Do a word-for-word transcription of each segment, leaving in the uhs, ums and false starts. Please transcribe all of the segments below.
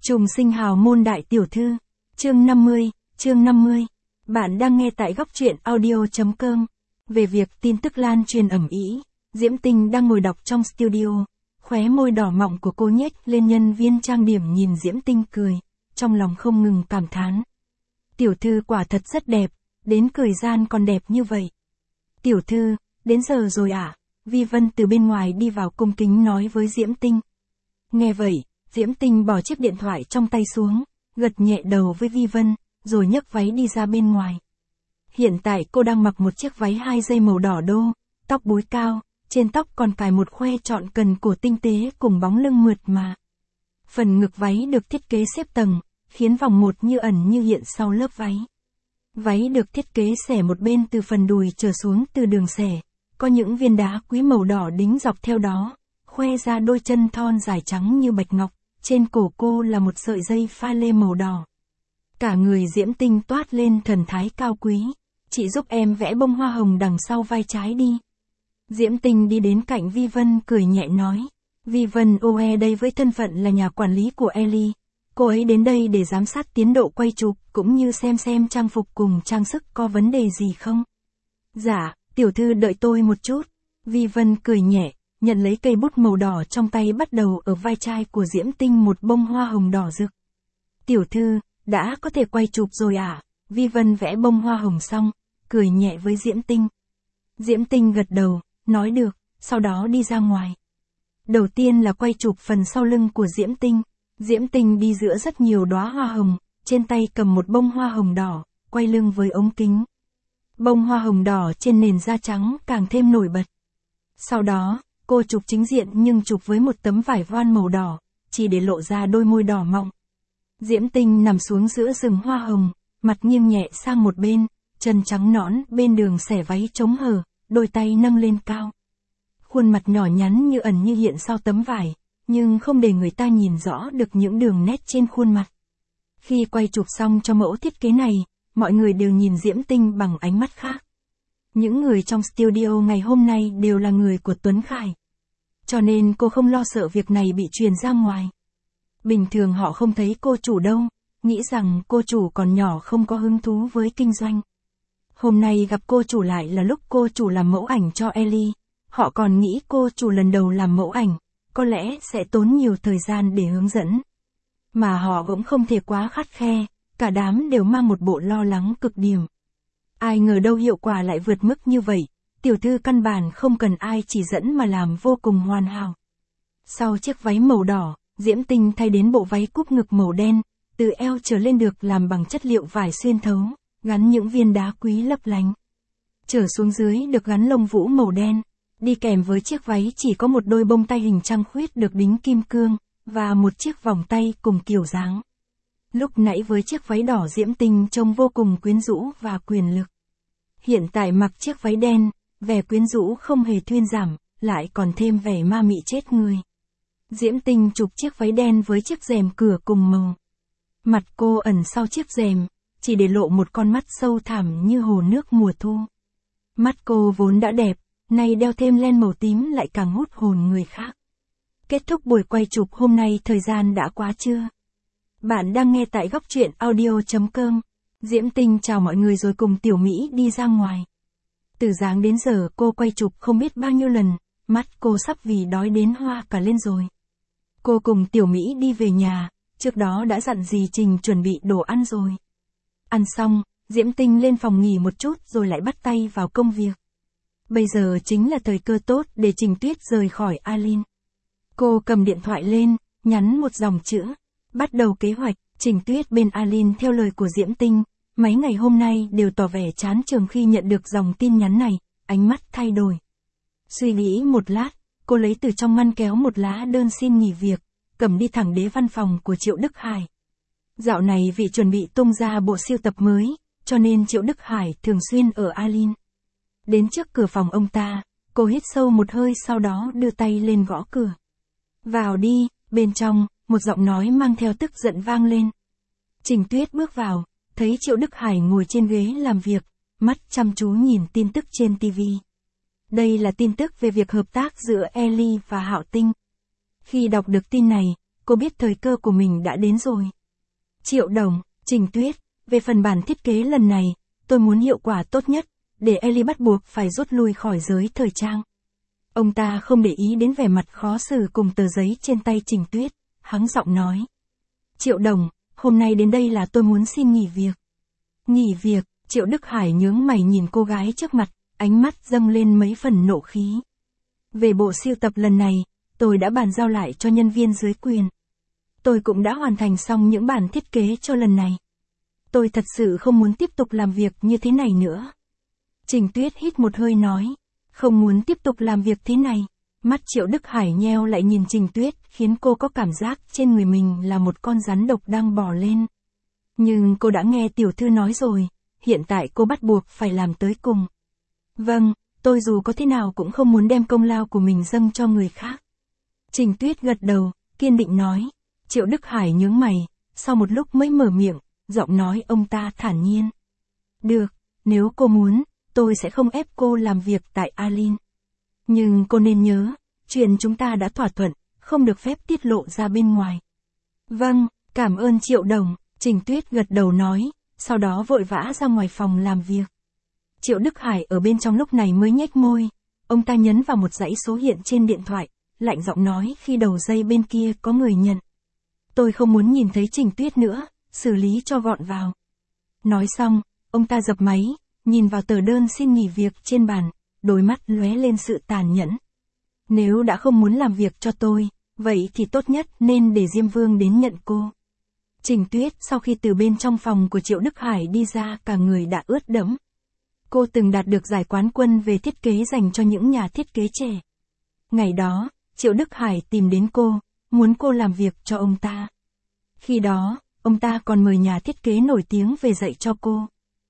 Trùng sinh hào môn đại tiểu thư. Chương năm mươi, chương năm mươi. Bạn đang nghe tại góc truyện audio chấm com. Về việc tin tức lan truyền ầm ĩ, Diễm Tinh đang ngồi đọc trong studio, khóe môi đỏ mọng của cô nhếch lên, nhân viên trang điểm nhìn Diễm Tinh cười, trong lòng không ngừng cảm thán. Tiểu thư quả thật rất đẹp, đến cười gian còn đẹp như vậy. Tiểu thư, đến giờ rồi à? Vi Vân từ bên ngoài đi vào cung kính nói với Diễm Tinh. Nghe vậy, Diễm Tinh bỏ chiếc điện thoại trong tay xuống, gật nhẹ đầu với Vi Vân, rồi nhấc váy đi ra bên ngoài. Hiện tại cô đang mặc một chiếc váy hai dây màu đỏ đô, tóc búi cao, trên tóc còn cài một khoe trọn cần cổ tinh tế cùng bóng lưng mượt mà. Phần ngực váy được thiết kế xếp tầng, khiến vòng một như ẩn như hiện sau lớp váy. Váy được thiết kế xẻ một bên từ phần đùi trở xuống từ đường xẻ, có những viên đá quý màu đỏ đính dọc theo đó, khoe ra đôi chân thon dài trắng như bạch ngọc, trên cổ cô là một sợi dây pha lê màu đỏ. Cả người Diễm Tinh toát lên thần thái cao quý. Chị giúp em vẽ bông hoa hồng đằng sau vai trái đi. Diễm Tinh đi đến cạnh Vi Vân cười nhẹ nói. Vi Vân oe đây với thân phận là nhà quản lý của Ellie. Cô ấy đến đây để giám sát tiến độ quay chụp, cũng như xem xem trang phục cùng trang sức có vấn đề gì không. Dạ, tiểu thư đợi tôi một chút. Vi Vân cười nhẹ, nhận lấy cây bút màu đỏ trong tay, bắt đầu ở vai trái của Diễm Tinh một bông hoa hồng đỏ rực. Tiểu thư, đã có thể quay chụp rồi à? Vi Vân vẽ bông hoa hồng xong, cười nhẹ với Diễm Tinh. Diễm Tinh gật đầu, nói được, sau đó đi ra ngoài. Đầu tiên là quay chụp phần sau lưng của Diễm Tinh. Diễm Tinh đi giữa rất nhiều đóa hoa hồng, trên tay cầm một bông hoa hồng đỏ, quay lưng với ống kính. Bông hoa hồng đỏ trên nền da trắng càng thêm nổi bật. Sau đó, cô chụp chính diện nhưng chụp với một tấm vải voan màu đỏ, chỉ để lộ ra đôi môi đỏ mọng. Diễm Tinh nằm xuống giữa rừng hoa hồng, mặt nghiêng nhẹ sang một bên, chân trắng nõn bên đường xẻ váy chống hở, đôi tay nâng lên cao. Khuôn mặt nhỏ nhắn như ẩn như hiện sau tấm vải, nhưng không để người ta nhìn rõ được những đường nét trên khuôn mặt. Khi quay chụp xong cho mẫu thiết kế này, mọi người đều nhìn Diễm Tinh bằng ánh mắt khác. Những người trong studio ngày hôm nay đều là người của Tuấn Khải. Cho nên cô không lo sợ việc này bị truyền ra ngoài. Bình thường họ không thấy cô chủ đâu, nghĩ rằng cô chủ còn nhỏ không có hứng thú với kinh doanh. Hôm nay gặp cô chủ lại là lúc cô chủ làm mẫu ảnh cho Ellie. Họ còn nghĩ cô chủ lần đầu làm mẫu ảnh, có lẽ sẽ tốn nhiều thời gian để hướng dẫn. Mà họ cũng không thể quá khắt khe, cả đám đều mang một bộ lo lắng cực điểm. Ai ngờ đâu hiệu quả lại vượt mức như vậy, tiểu thư căn bản không cần ai chỉ dẫn mà làm vô cùng hoàn hảo. Sau chiếc váy màu đỏ, Diễm Tinh thay đến bộ váy cúp ngực màu đen, từ eo trở lên được làm bằng chất liệu vải xuyên thấu, gắn những viên đá quý lấp lánh. Trở xuống dưới được gắn lông vũ màu đen, đi kèm với chiếc váy chỉ có một đôi bông tay hình trăng khuyết được đính kim cương, và một chiếc vòng tay cùng kiểu dáng. Lúc nãy với chiếc váy đỏ Diễm Tinh trông vô cùng quyến rũ và quyền lực. Hiện tại mặc chiếc váy đen, vẻ quyến rũ không hề thuyên giảm, lại còn thêm vẻ ma mị chết người. Diễm Tinh chụp chiếc váy đen với chiếc rèm cửa cùng màu. Mặt cô ẩn sau chiếc rèm, chỉ để lộ một con mắt sâu thẳm như hồ nước mùa thu. Mắt cô vốn đã đẹp, nay đeo thêm len màu tím lại càng hút hồn người khác. Kết thúc buổi quay chụp hôm nay, thời gian đã quá trưa. Bạn đang nghe tại góc truyện audio chấm com. Diễm Tinh chào mọi người rồi cùng Tiểu Mỹ đi ra ngoài. Từ sáng đến giờ cô quay chụp không biết bao nhiêu lần, mắt cô sắp vì đói đến hoa cả lên rồi. Cô cùng Tiểu Mỹ đi về nhà, trước đó đã dặn dì Trình chuẩn bị đồ ăn rồi. Ăn xong, Diễm Tinh lên phòng nghỉ một chút rồi lại bắt tay vào công việc. Bây giờ chính là thời cơ tốt để Trình Tuyết rời khỏi Alin. Cô cầm điện thoại lên, nhắn một dòng chữ. Bắt đầu kế hoạch. Trình Tuyết bên Alin theo lời của Diễm Tinh, mấy ngày hôm nay đều tỏ vẻ chán chường khi nhận được dòng tin nhắn này, ánh mắt thay đổi. Suy nghĩ một lát, cô lấy từ trong ngăn kéo một lá đơn xin nghỉ việc, cầm đi thẳng đến văn phòng của Triệu Đức Hải. Dạo này vì chuẩn bị tung ra bộ siêu tập mới, cho nên Triệu Đức Hải thường xuyên ở Alin. Đến trước cửa phòng ông ta, cô hít sâu một hơi, sau đó đưa tay lên gõ cửa. Vào đi. Bên trong, một giọng nói mang theo tức giận vang lên. Trình Tuyết bước vào, thấy Triệu Đức Hải ngồi trên ghế làm việc, mắt chăm chú nhìn tin tức trên ti vi. Đây là tin tức về việc hợp tác giữa Ellie và Hạo Tinh. Khi đọc được tin này, cô biết thời cơ của mình đã đến rồi. Triệu Đồng, Trình Tuyết, về phần bản thiết kế lần này, tôi muốn hiệu quả tốt nhất, để Ellie bắt buộc phải rút lui khỏi giới thời trang. Ông ta không để ý đến vẻ mặt khó xử cùng tờ giấy trên tay Trình Tuyết, hắng giọng nói. Triệu Đồng, hôm nay đến đây là tôi muốn xin nghỉ việc. Nghỉ việc, Triệu Đức Hải nhướng mày nhìn cô gái trước mặt, ánh mắt dâng lên mấy phần nộ khí. Về bộ sưu tập lần này, tôi đã bàn giao lại cho nhân viên dưới quyền. Tôi cũng đã hoàn thành xong những bản thiết kế cho lần này. Tôi thật sự không muốn tiếp tục làm việc như thế này nữa. Trình Tuyết hít một hơi nói, không muốn tiếp tục làm việc thế này. Mắt Triệu Đức Hải nheo lại nhìn Trình Tuyết, khiến cô có cảm giác trên người mình là một con rắn độc đang bò lên. Nhưng cô đã nghe tiểu thư nói rồi, hiện tại cô bắt buộc phải làm tới cùng. Vâng, tôi dù có thế nào cũng không muốn đem công lao của mình dâng cho người khác. Trình Tuyết gật đầu, kiên định nói. Triệu Đức Hải nhướng mày, sau một lúc mới mở miệng, giọng nói ông ta thản nhiên. Được, nếu cô muốn, tôi sẽ không ép cô làm việc tại Alin. Nhưng cô nên nhớ, chuyện chúng ta đã thỏa thuận, không được phép tiết lộ ra bên ngoài. Vâng, cảm ơn Triệu Đồng, Trình Tuyết gật đầu nói, sau đó vội vã ra ngoài phòng làm việc. Triệu Đức Hải ở bên trong lúc này mới nhếch môi, ông ta nhấn vào một dãy số hiện trên điện thoại, lạnh giọng nói khi đầu dây bên kia có người nhận. Tôi không muốn nhìn thấy Trình Tuyết nữa, xử lý cho gọn vào. Nói xong, ông ta dập máy, nhìn vào tờ đơn xin nghỉ việc trên bàn, đôi mắt lóe lên sự tàn nhẫn. Nếu đã không muốn làm việc cho tôi, vậy thì tốt nhất nên để Diêm Vương đến nhận cô. Trình Tuyết sau khi từ bên trong phòng của Triệu Đức Hải đi ra cả người đã ướt đẫm. Cô từng đạt được giải quán quân về thiết kế dành cho những nhà thiết kế trẻ. Ngày đó, Triệu Đức Hải tìm đến cô, muốn cô làm việc cho ông ta. Khi đó, ông ta còn mời nhà thiết kế nổi tiếng về dạy cho cô.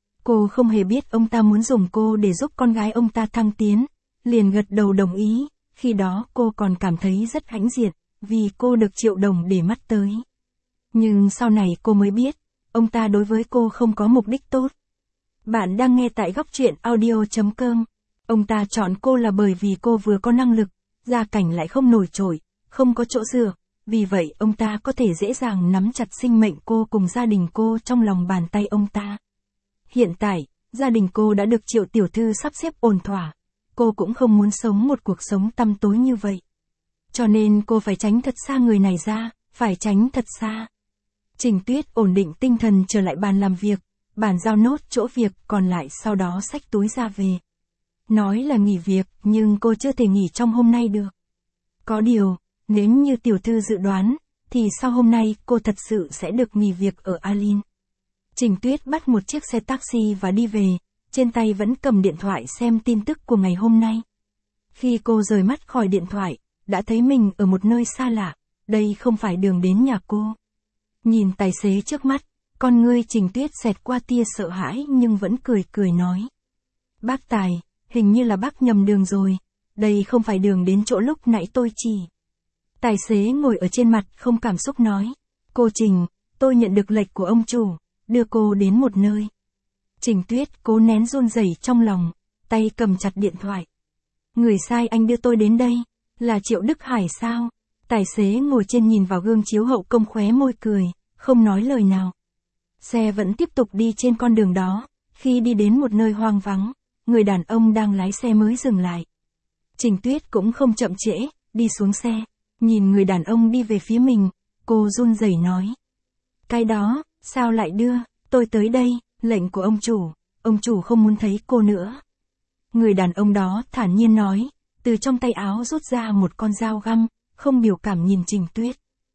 Cô không hề biết ông ta muốn dùng cô để giúp con gái ông ta thăng tiến, liền gật đầu đồng ý, khi đó cô còn cảm thấy rất hãnh diện, vì cô được Triệu Đồng để mắt tới. Nhưng sau này cô mới biết, ông ta đối với cô không có mục đích tốt. Bạn đang nghe tại góc truyện audio chấm com. Ông ta chọn cô là bởi vì cô vừa có năng lực, gia cảnh lại không nổi trội, không có chỗ dựa, vì vậy ông ta có thể dễ dàng nắm chặt sinh mệnh cô cùng gia đình cô trong lòng bàn tay ông ta. Hiện tại, gia đình cô đã được Triệu tiểu thư sắp xếp ổn thỏa, cô cũng không muốn sống một cuộc sống tăm tối như vậy. Cho nên cô phải tránh thật xa người này ra, phải tránh thật xa. Trình Tuyết ổn định tinh thần trở lại bàn làm việc, bàn giao nốt chỗ việc còn lại sau đó xách túi ra về. Nói là nghỉ việc, nhưng cô chưa thể nghỉ trong hôm nay được. Có điều, nếu như tiểu thư dự đoán, thì sau hôm nay cô thật sự sẽ được nghỉ việc ở Alin. Trình Tuyết bắt một chiếc xe taxi và đi về, trên tay vẫn cầm điện thoại xem tin tức của ngày hôm nay. Khi cô rời mắt khỏi điện thoại, đã thấy mình ở một nơi xa lạ, đây không phải đường đến nhà cô. Nhìn tài xế trước mắt, con ngươi Trình Tuyết xẹt qua tia sợ hãi nhưng vẫn cười cười nói. Bác Tài, hình như là bác nhầm đường rồi, đây không phải đường đến chỗ lúc nãy tôi chỉ. Tài xế ngồi ở trên mặt không cảm xúc nói. Cô Trình, tôi nhận được lệnh của ông chủ, đưa cô đến một nơi. Trình Tuyết cố nén run rẩy trong lòng, tay cầm chặt điện thoại. Người sai anh đưa tôi đến đây, là Triệu Đức Hải sao? Tài xế ngồi trên nhìn vào gương chiếu hậu công khóe môi cười, không nói lời nào. Xe vẫn tiếp tục đi trên con đường đó, khi đi đến một nơi hoang vắng, người đàn ông đang lái xe mới dừng lại. Trình Tuyết cũng không chậm trễ, đi xuống xe, nhìn người đàn ông đi về phía mình, cô run rẩy nói. Cái đó, sao lại đưa, tôi tới đây, lệnh của ông chủ, ông chủ không muốn thấy cô nữa. Người đàn ông đó thản nhiên nói, từ trong tay áo rút ra một con dao găm, không biểu cảm nhìn Trình Tuyết.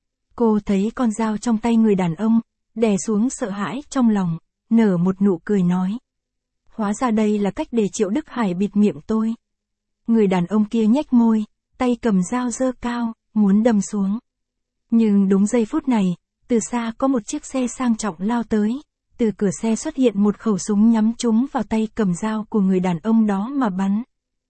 Cô thấy con dao trong tay người đàn ông, đè xuống sợ hãi trong lòng, nở một nụ cười nói. Hóa ra đây là cách để Triệu Đức Hải bịt miệng tôi. Người đàn ông kia nhếch môi, tay cầm dao giơ cao, muốn đâm xuống. Nhưng đúng giây phút này, từ xa có một chiếc xe sang trọng lao tới, từ cửa xe xuất hiện một khẩu súng nhắm trúng vào tay cầm dao của người đàn ông đó mà bắn.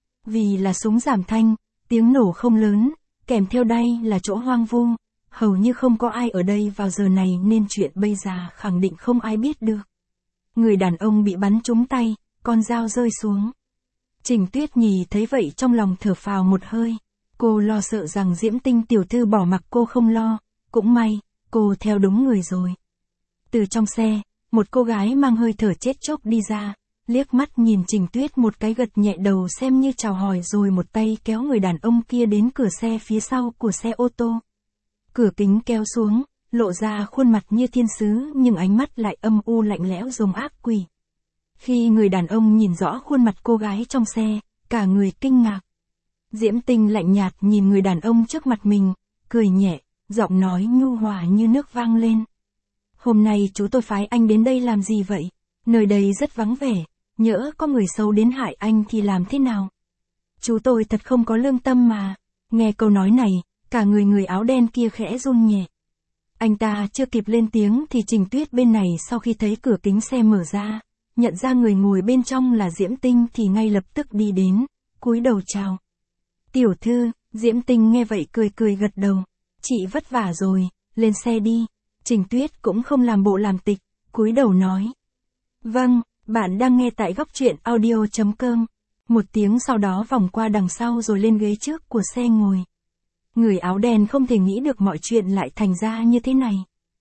Vì là súng giảm thanh, tiếng nổ không lớn, kèm theo đây là chỗ hoang vu, hầu như không có ai ở đây vào giờ này nên chuyện bây giờ khẳng định không ai biết được. Người đàn ông bị bắn trúng tay, con dao rơi xuống. Trình Tuyết Nhì thấy vậy trong lòng thở phào một hơi. Cô lo sợ rằng Diễm Tinh tiểu thư bỏ mặc cô không lo, cũng may, cô theo đúng người rồi. Từ trong xe, một cô gái mang hơi thở chết chóc đi ra, liếc mắt nhìn Trình Tuyết một cái gật nhẹ đầu xem như chào hỏi rồi một tay kéo người đàn ông kia đến cửa xe phía sau của xe ô tô. Cửa kính kéo xuống, lộ ra khuôn mặt như thiên sứ nhưng ánh mắt lại âm u lạnh lẽo giống ác quỷ. Khi người đàn ông nhìn rõ khuôn mặt cô gái trong xe, cả người kinh ngạc. Diễm Tinh lạnh nhạt nhìn người đàn ông trước mặt mình, cười nhẹ, giọng nói nhu hòa như nước vang lên. Hôm nay chú tôi phái anh đến đây làm gì vậy? Nơi đây rất vắng vẻ, nhỡ có người xấu đến hại anh thì làm thế nào? Chú tôi thật không có lương tâm mà. Nghe câu nói này, cả người người áo đen kia khẽ run nhẹ. Anh ta chưa kịp lên tiếng thì Trình Tuyết bên này sau khi thấy cửa kính xe mở ra, nhận ra người ngồi bên trong là Diễm Tinh thì ngay lập tức đi đến, cúi đầu chào. Tiểu thư, Diễm Tinh nghe vậy cười cười gật đầu. Chị vất vả rồi, lên xe đi. Trình Tuyết cũng không làm bộ làm tịch, cúi đầu nói. Vâng, bạn đang nghe tại góc truyện audio chấm com. Một tiếng sau đó vòng qua đằng sau rồi lên ghế trước của xe ngồi. Người áo đen không thể nghĩ được mọi chuyện lại thành ra như thế này.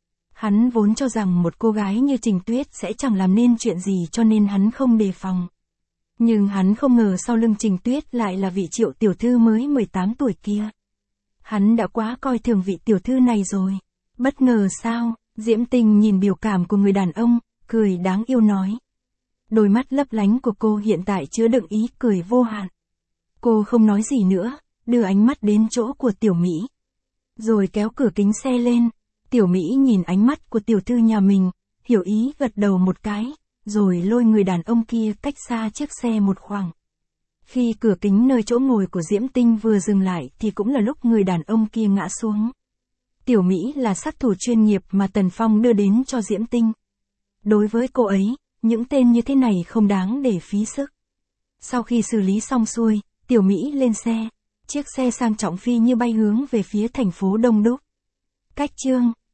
Hắn vốn cho rằng một cô gái như Trình Tuyết sẽ chẳng làm nên chuyện gì cho nên hắn không đề phòng. Nhưng hắn không ngờ sau lưng Trình Tuyết lại là vị Triệu tiểu thư mới mười tám tuổi kia. Hắn đã quá coi thường vị tiểu thư này rồi. Bất ngờ sao? Diễm Tinh nhìn biểu cảm của người đàn ông, cười đáng yêu nói. Đôi mắt lấp lánh của cô hiện tại chứa đựng ý cười vô hạn. Cô không nói gì nữa, đưa ánh mắt đến chỗ của Tiểu Mỹ. Rồi kéo cửa kính xe lên. Tiểu Mỹ nhìn ánh mắt của tiểu thư nhà mình, hiểu ý gật đầu một cái, rồi lôi người đàn ông kia cách xa chiếc xe một khoảng. Khi cửa kính nơi chỗ ngồi của Diễm Tinh vừa dừng lại thì cũng là lúc người đàn ông kia ngã xuống. Tiểu Mỹ là sát thủ chuyên nghiệp mà Tần Phong đưa đến cho Diễm Tinh. Đối với cô ấy, những tên như thế này không đáng để phí sức. Sau khi xử lý xong xuôi, Tiểu Mỹ lên xe. Chiếc xe sang trọng phi như bay hướng về phía thành phố đông đúc. Cách chương